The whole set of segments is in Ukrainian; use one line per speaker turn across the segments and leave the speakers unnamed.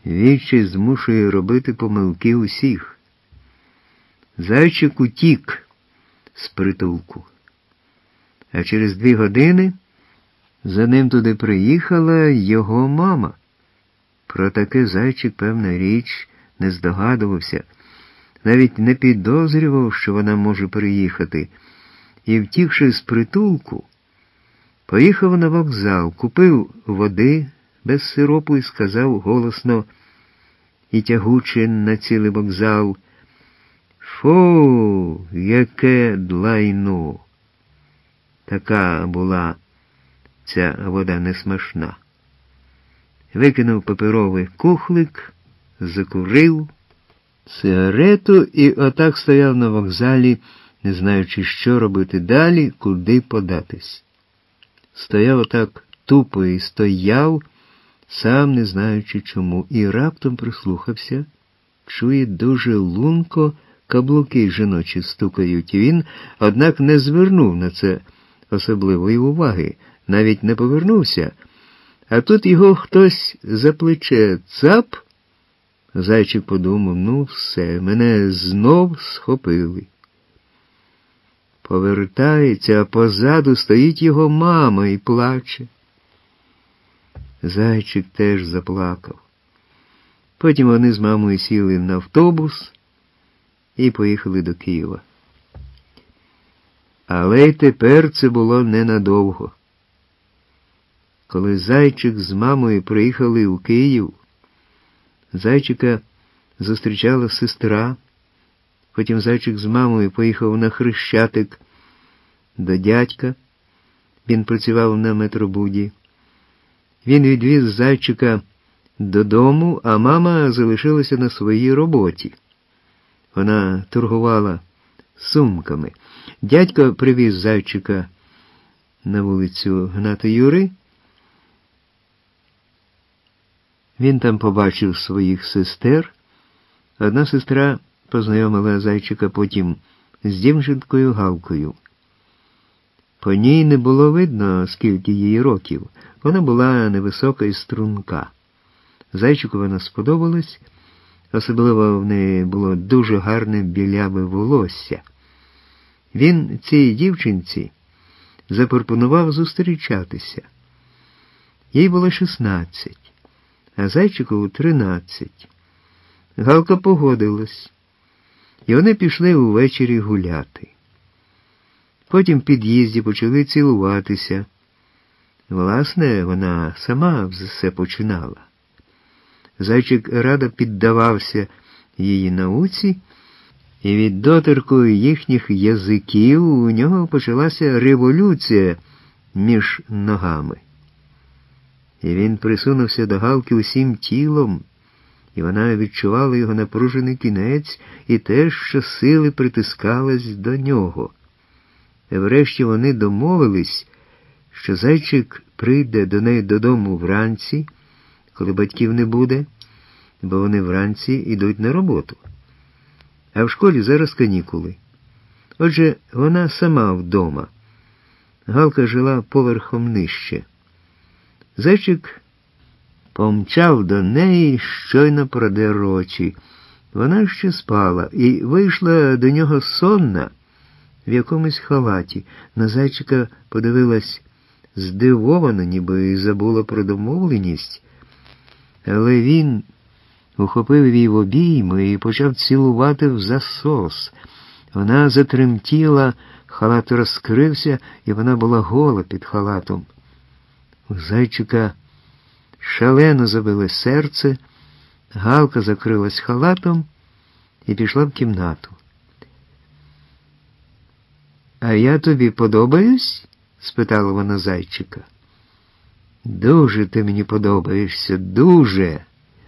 Відчай змушує робити помилки усіх. Зайчик утік з притулку. А через 2 години за ним туди приїхала його мама. Про таке Зайчик, певна річ, не здогадувався, навіть не підозрював, що вона може приїхати. І, втікши з притулку, поїхав на вокзал, купив води без сиропу і сказав голосно і тягуче на цілий вокзал: «Фу, яке длайно!» Така була ця вода несмачна. Викинув паперовий кухлик, закурив сигарету і отак стояв на вокзалі, не знаючи, що робити далі, куди податись. Стояв отак тупо і стояв, сам не знаючи чому, і раптом прислухався, чує дуже лунко, каблуки жіночі стукають, і він, однак, не звернув на це особливої уваги, навіть не повернувся, а тут його хтось за плече цап. Зайчик подумав: ну все, мене знов схопили. Повертається, а позаду стоїть його мама і плаче. Зайчик теж заплакав. Потім вони з мамою сіли на автобус і поїхали до Києва. Але й тепер це було ненадовго. Коли Зайчик з мамою приїхали у Київ, Зайчика зустрічала сестра. Потім Зайчик з мамою поїхав на Хрещатик до дядька. Він працював на метробуді. Він відвіз Зайчика додому, а мама залишилася на своїй роботі. Вона торгувала сумками. Дядько привіз Зайчика на вулицю Гната Юри. Він там побачив своїх сестер. Одна сестра познайомила Зайчика потім з дівчинкою Галкою. По ній не було видно, скільки їй років. Вона була невисока і струнка. Зайчику вона сподобалась, особливо в неї було дуже гарне біляве волосся. Він цій дівчинці запропонував зустрічатися. Їй було 16, а Зайчику 13. Галка погодилась, і вони пішли увечері гуляти. Потім в під'їзді почали цілуватися. Власне, вона сама все починала. Зайчик радо піддавався її науці, і від доторку їхніх язиків у нього почалася революція між ногами. І він присунувся до Галки усім тілом, і вона відчувала його напружений кінець і теж щосили притискалась до нього. І врешті вони домовились, що Зайчик прийде до неї додому вранці, коли батьків не буде, бо вони вранці йдуть на роботу. А в школі зараз канікули. Отже, вона сама вдома. Галка жила поверхом нижче. Зайчик помчав до неї, щойно продер очі. Вона ще спала і вийшла до нього сонна в якомусь халаті. На Зайчика подивилась здивовано, ніби і забула про домовленість. Але він ухопив її в обійми і почав цілувати в засос. Вона затремтіла, халат розкрився, і вона була гола під халатом. У Зайчика шалено забилось серце, Галка закрилась халатом і пішла в кімнату. «А я тобі подобаюсь?» – спитала вона Зайчика. «Дуже ти мені подобаєшся, дуже!»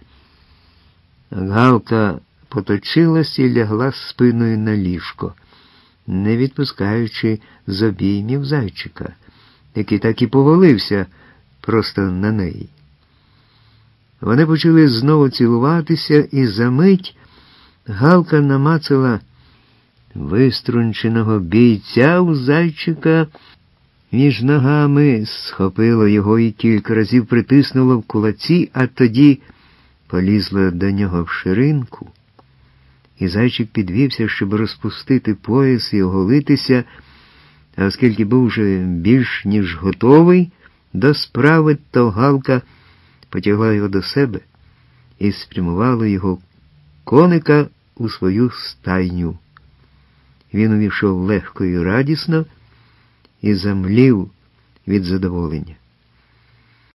Галка поточилась і лягла спиною на ліжко, не відпускаючи з обіймів Зайчика, який так і повалився просто на неї. Вони почали знову цілуватися, і за мить Галка намацала виструнченого бійця у Зайчика між ногами, схопила його і кілька разів притиснула в кулаці, а тоді полізла до нього в ширинку, і зайчик підвівся, щоб розпустити пояс і оголитися, а оскільки був вже більш ніж готовий до справи, то Галка потягла його до себе і спрямувала його коника у свою стайню. Він увійшов легко і радісно і замлів від задоволення.